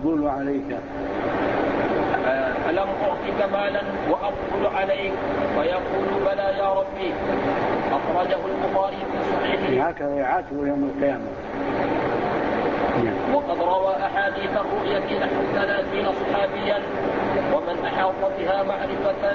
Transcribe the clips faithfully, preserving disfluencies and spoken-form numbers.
وأفضل عليك. ألم أعطك مالا وأفضل عليك؟ فيقول بلى يا ربي. أخرجه البخاري في صحيحه. هكذا يعاتب يوم القيامة. وقد روى أحاديث الرؤية نحو ثلاثين صحابيا، ومن أحاط بها معرفة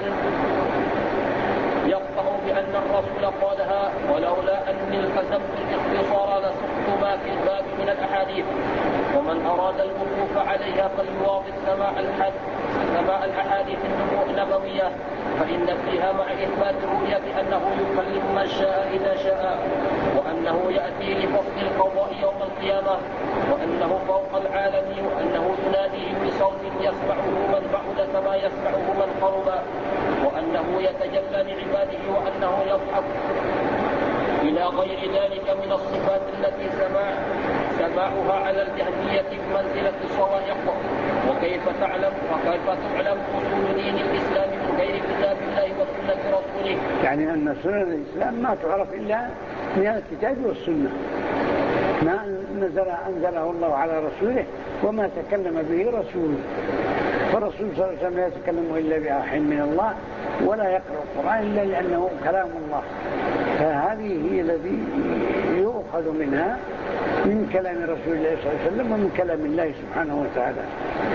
يقطع بأن الرسول قالها، ولولا أني التزمت الاختصار لسقت ما في الباب من الأحاديث. ومن أراد الوقوف عليها فليواظب سماع الحد سماع الأحاديث النبوية، فإن فيها مع إثبات الرؤية أنه يكلم من شاء إذا شاء، وأنه يأتي لفصل القضاء يوم القيامة، وأنه فوق العالم، وأنه يناديه بصوت يسمعه من بعد كما يسمعه من قرب، وأنه يتجلى لعباده، وأنه يضحك إلى غير ذلك من الصفات التي سماع سماعها على الجهمية بمنزلة الصواعق. وكيف تعلم وكيف تعلم أصول دين الإسلام من غير كتاب الله وسنة رسوله؟ يعني أن سنن الإسلام ما تعرف إلا من الكتاب والسنة، ما نزل أنزله الله على رسوله وما تكلم به رسوله. فالرسول صلى الله عليه وسلم لا يتكلم إلا بوحي من الله، ولا يقرأ القرآن إلا لأنه كلام الله. فهذه هي الذي يؤخذ منها من كلام رسول الله صلى الله عليه وسلم ومن كلام الله سبحانه وتعالى.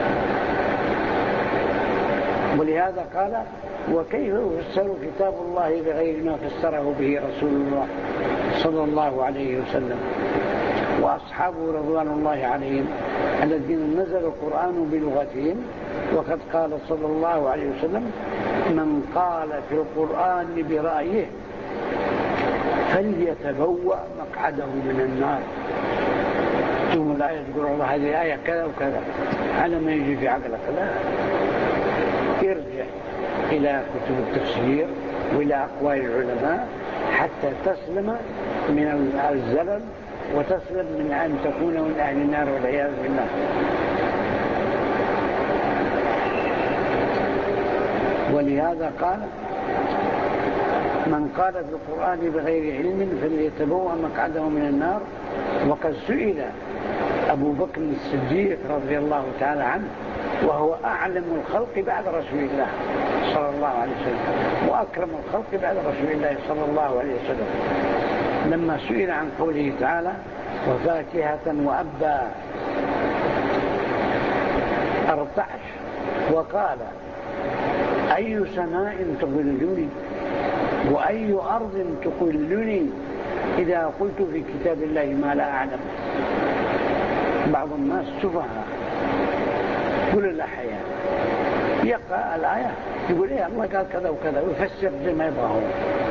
ولهذا قال: وكيف يفسر كتاب الله بغير ما فسره به رسول الله صلى الله عليه وسلم وأصحابه رضوان الله عليهم الذين نزل القرآن بلغتهم. وقد قال صلى الله عليه وسلم: من قال في القرآن برأيه فليتبوأ مقعده من النار. ثم الآية تقول الله هذه الآية كذا وكذا على ما يجي في عقلك، لا، ارجع إلى كتب التفسير وإلى أقوال العلماء حتى تسلم من الزلل وتسلم من أن تكون من أهل النار والعياذ بالله. ولهذا قال: من قال في القرآن بغير علم فليتبوأ مقعده من النار. وقد سئل أبو بكر الصديق رضي الله تعالى عنه، وهو أعلم الخلق بعد رسول الله صلى الله عليه وسلم وأكرم الخلق بعد رسول الله صلى الله عليه وسلم، لما سئل عن قوله تعالى: وفاكهة وأبا، ارتعش وقال: أي سماء تظلني وأي أرض تقلني إذا قلت في كتاب الله ما لا أعلم. بعض الناس سفهاء كل الأحيان يقرأ الآية يقول: إيه الله قال كذا وكذا ويفسر زي ما يبغى هو.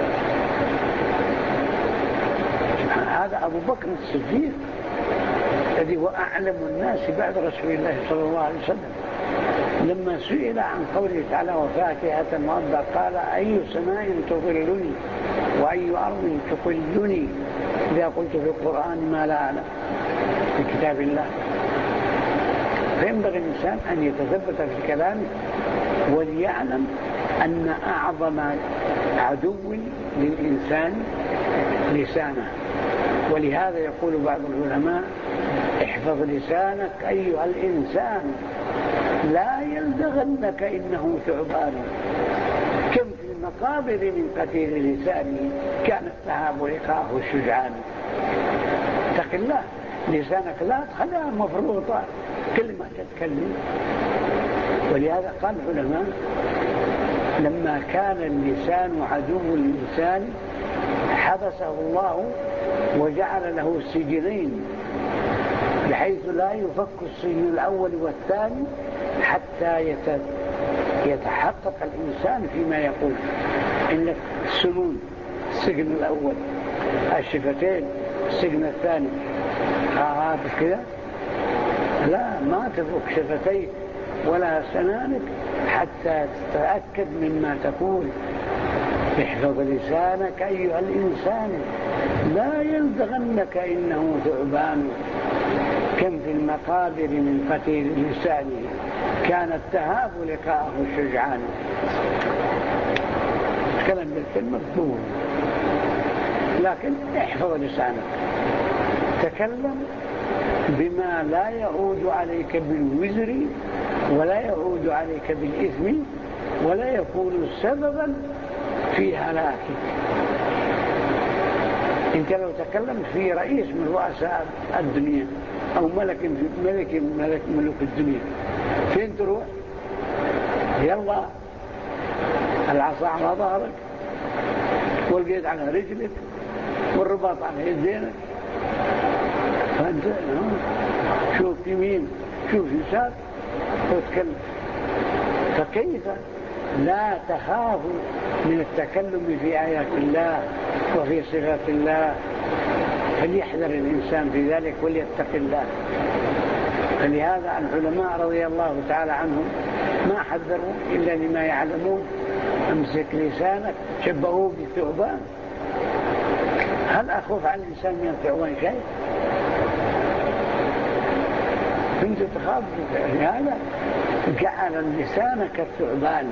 هذا أبو بكر الصديق الذي هو أعلم الناس بعد رسول الله صلى الله عليه وسلم، لما سئل عن قوله تعالى: وفاكهة وأبا، قال: أي سماء تظلني وأي أرض تقلني إذا قلت في القرآن ما لا أعلم في كتاب الله. فينبغي الإنسان أن يتثبت في كلامه وليعلم أن أعظم عدو للإنسان لسانه. ولهذا يقول بعض العلماء: احفظ لسانك أيها الإنسان لا يلدغنك إنه ثعبان. كم في المقابر من قتيل لسانه كانت تهاب لقاه الشجعان. اتق الله، لسانك لا تخليها مفروطة كل ما تتكلم. ولهذا قال العلماء: لما كان اللسان عدو الإنسان حبسه الله وجعل له سجنين، بحيث لا يفك السجن الأول والثاني حتى يتحقق الإنسان فيما يقول. إن السنون السجن الأول، الشفتين السجن الثاني، هذا كذا لا، ما تفك شفتيك ولا سنانك حتى تتأكد مما تقول. احفظ لسانك أيها الإنسان لا يلدغنك إنه ثعبان. كم في المقابر من قتيل لسانه كانت تهاب لقاءه الشجعان. كلام بالكلمة مطلوب، لكن احفظ لسانك، تكلم بما لا يعود عليك بالوزر ولا يعود عليك بالإثم ولا يكون سببا في هلاكك. انت لو تكلمت في رئيس من رؤساء الدنيا او ملك ملك ملك ملوك الدنيا، فين تروح؟ يلا العصا على ظهرك والقيد على رجلك والرباط على يدينك، فانت شوف يمين شوف يسار وتكلم. فكيف لا تخاف من التكلم في آيات الله وفي صفات الله؟ فليحذر الإنسان في ذلك وليتق الله. فلهذا العلماء رضي الله تعالى عنهم ما حذروا إلا لما يعلمون. امسك لسانك، شبهوه بالثعبان. هل أخوف على الإنسان من الثعبان شيء؟ كنت تخاف هذا؟ جعل اللسان كالثعبان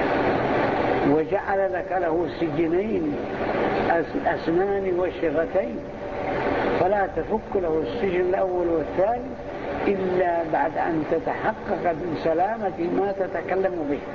وجعل لك له سجنين، الأسنان والشفتين، فلا تفك له السجن الأول والثاني إلا بعد أن تتحقق بسلامة ما تتكلم به.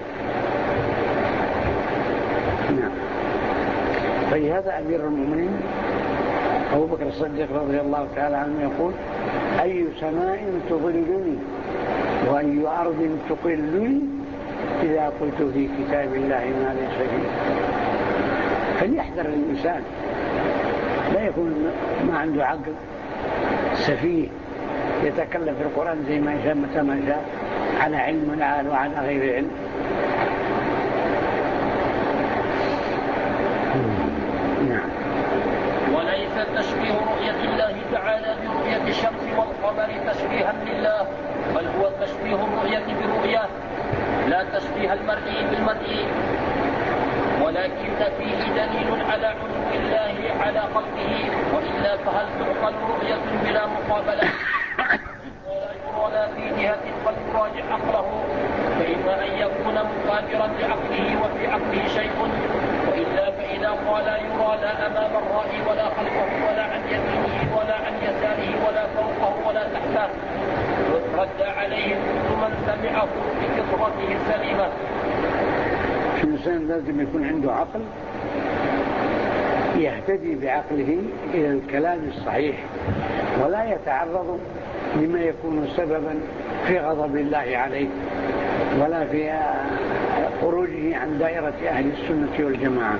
نعم. فلهذا أمير المؤمنين أبو بكر الصديق رضي الله تعالى عنه يقول: أي سماء تظلني وأي أرض تقلني إذا قلت في كتاب الله ما ليس فيه. فليحذر الإنسان، لا يكون ما عنده عقل سفيه يتكلم في القرآن زي ما شاء متى ما شاء على علم وعلى غير علم. وليس تشبيه رؤية الله تعالى برؤية الشمس والقمر تشبيها لله، بل هو تشبيه الرؤية برؤية، لا تشبيه المرئي بالمرئي، ولكن فيه دليل على علو الله على خلقه. وإلا فهل تعقل رؤية بلا مقابلة ولا يرى لا في جهة قد يراجع عقله؟ فإما أن يكون مقابرا لعقله وفي عقله شيء، وإلا فإذا قال يرى لا أمام الرأي ولا خلفه ولا عن يمينه ولا عن يساره ولا فوقه ولا تحته، رد عليه كل من سمعه بفطرته السليمة. الإنسان لازم يكون عنده عقل يهتدي بعقله إلى الكلام الصحيح، ولا يتعرض لما يكون سببا في غضب الله عليه ولا في خروجه عن دائرة أهل السنة والجماعة.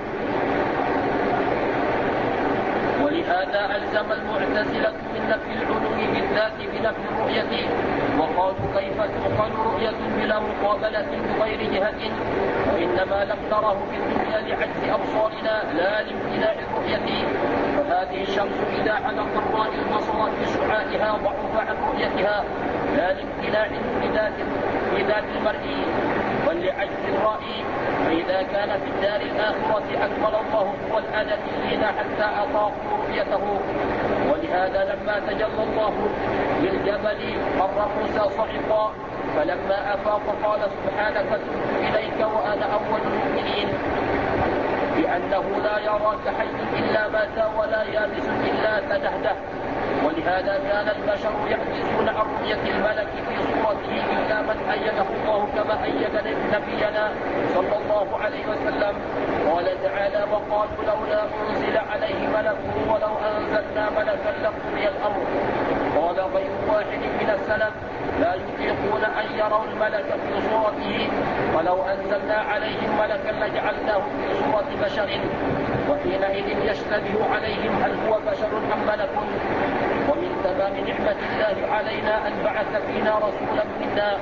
ولهذا ألزم المعتزلة من نفي العلو بالذات بنفي الرؤية، وقالوا كيف تعقل رؤية بلا مقابلة بغير جهة؟ وإنما لم نره في الدنيا لعجز أبصارنا لا لامتناع الرؤية. فهذه الشمس إذا علق الرأي البصر بشعاعها ضعف عن رؤيتها لا لامتناع لذات المرئي بل لعجز الرأي. فإذا كان في الدار الآخرة أكمل الله هو الآدميين حتى أطاقوا رؤيته. ولهذا لما تجلى الله للجبل مر موسى صعقا، فلما أفاق قال سبحانك تبت إليك وأنا أول المؤمنين، بأنه لا يراك حي إلا مات ولا يابس إلا تدهده. ولهذا كان البشر يعجزون عن رؤية الملك في صورته إلا من أيده الله كما أيد نبينا صلى الله عليه وسلم. قال تعالى: وقالوا لولا أنزل عليه ملك ولو أنزلنا ملكا لقضي الأمر. قال غير واحد من السلف: لا يطيقون أن يروا الملك في صورته، ولو أنزلنا عليهم ملكا لجعلناه في صورة بشر، وحينئذ يشتبه عليهم هل هو بشر أم ملك. ومن تمام نعمة الله علينا أن بعث فينا رسولا منا،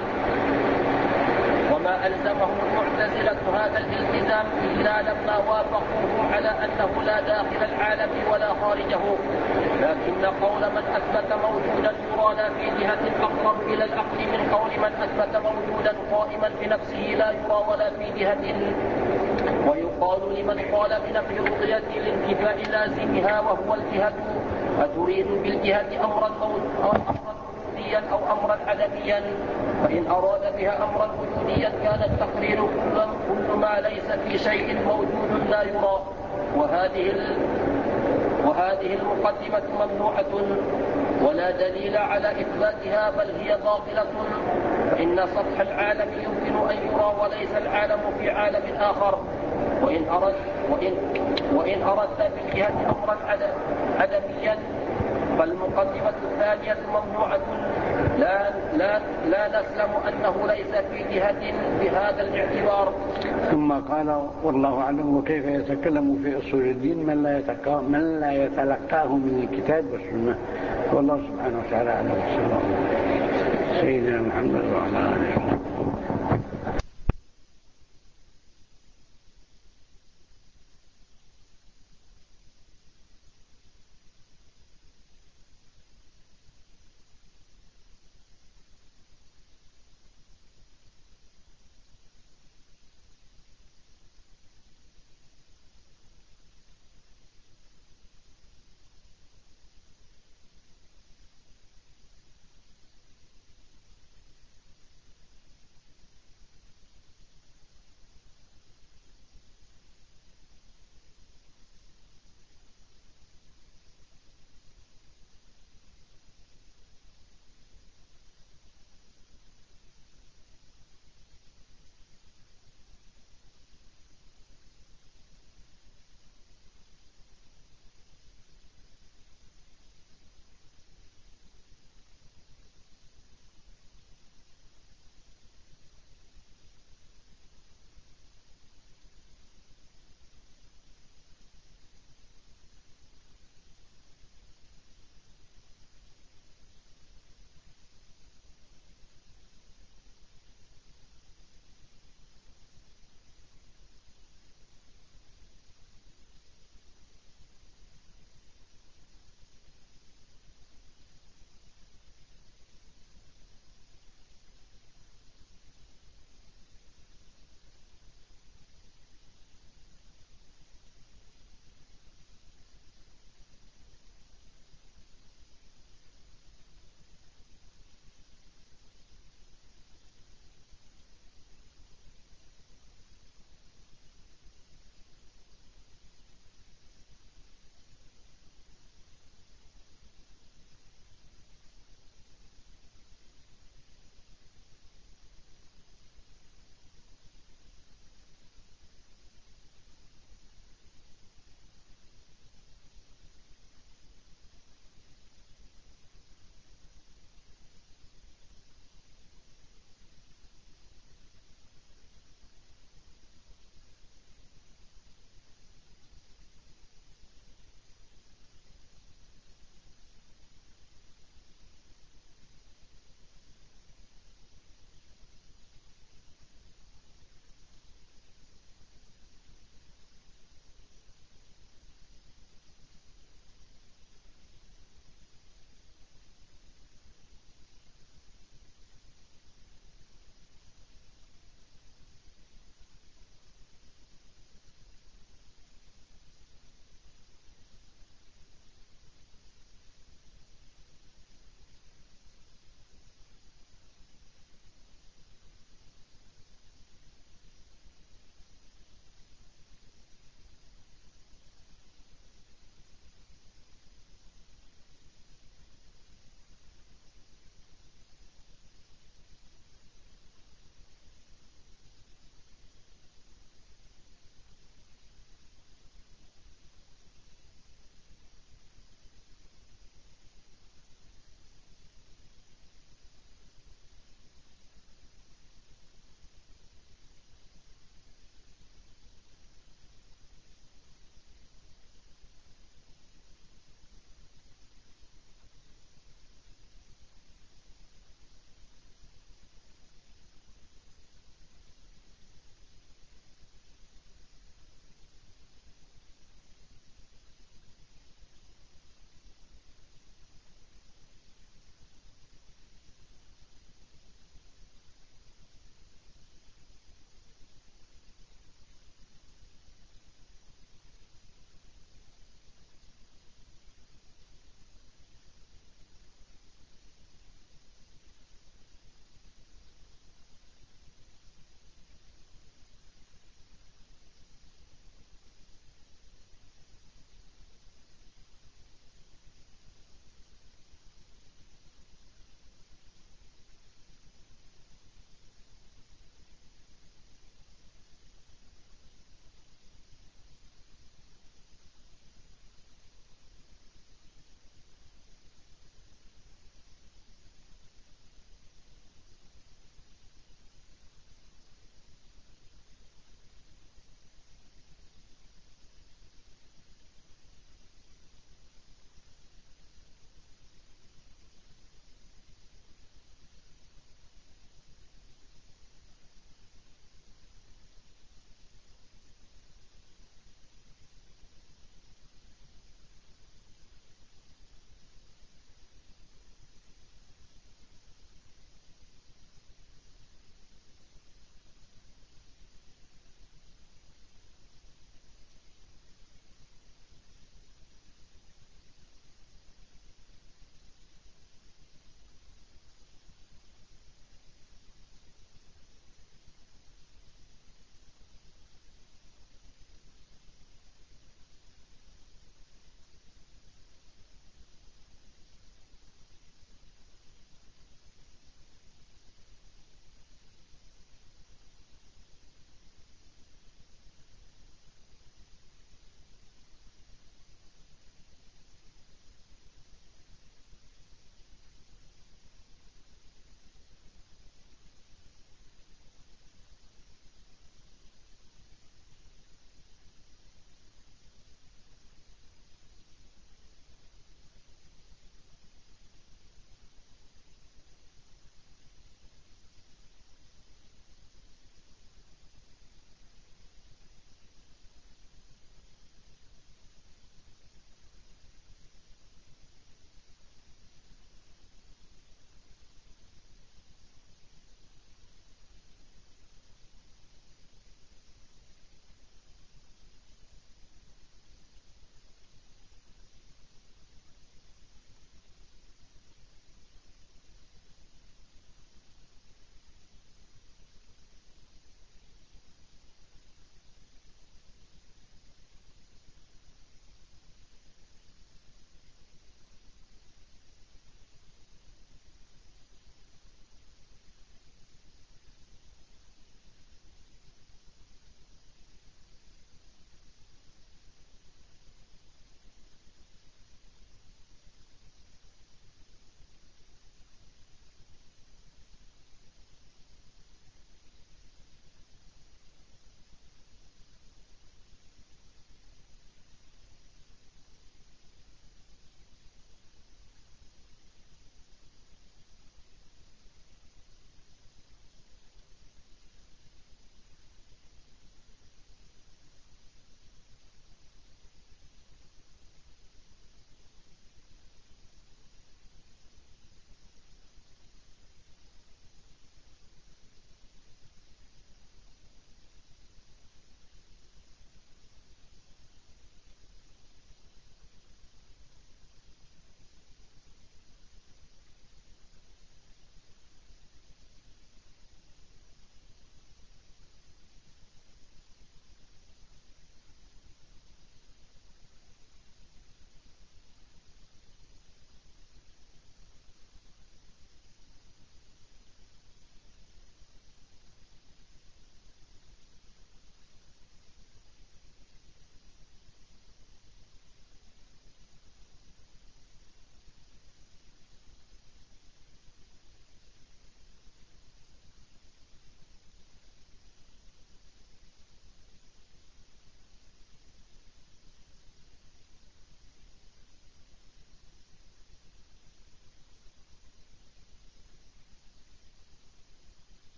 وما ألزمهم المعتزلة هذا الالتزام إلا لما وافقوه على أنه لا داخل العالم ولا خارجه. لكن قول من أثبت موجودا يرى لا في جهة أقرب إلى العقل من قول من أثبت موجودا قائما بنفسه لا يرى ولا في جهة. ويقال لمن قال بنفي الرؤية لانتفاء لازمها وهو الجهة: أتريد بالجهة أمرا وجوديا أو أمرا عدميا؟ فإن أراد بها أمرا وجوديا كان التقرير كل ما ليس في شيء موجود لا يرى. وهذه ال... وهذه المقدمة ممنوعة ولا دليل على إثباتها بل هي باطلة، فإن سطح العالم يمكن أن يرى وليس العالم في عالم آخر. وإن أردت, وإن وإن أردت بالجهة أمرا عدميا فالمقدمة الثانية ممنوعة لا, لا, لا نسلم أنه ليس في جهة بهذا الاعتبار. ثم قال والله أعلم وكيف يتكلم في أصول الدين من لا, من لا يتلقاه من الكتاب والسنة. والله سبحانه وتعالى أعلم. سيدنا محمد وعلى آله وسلم.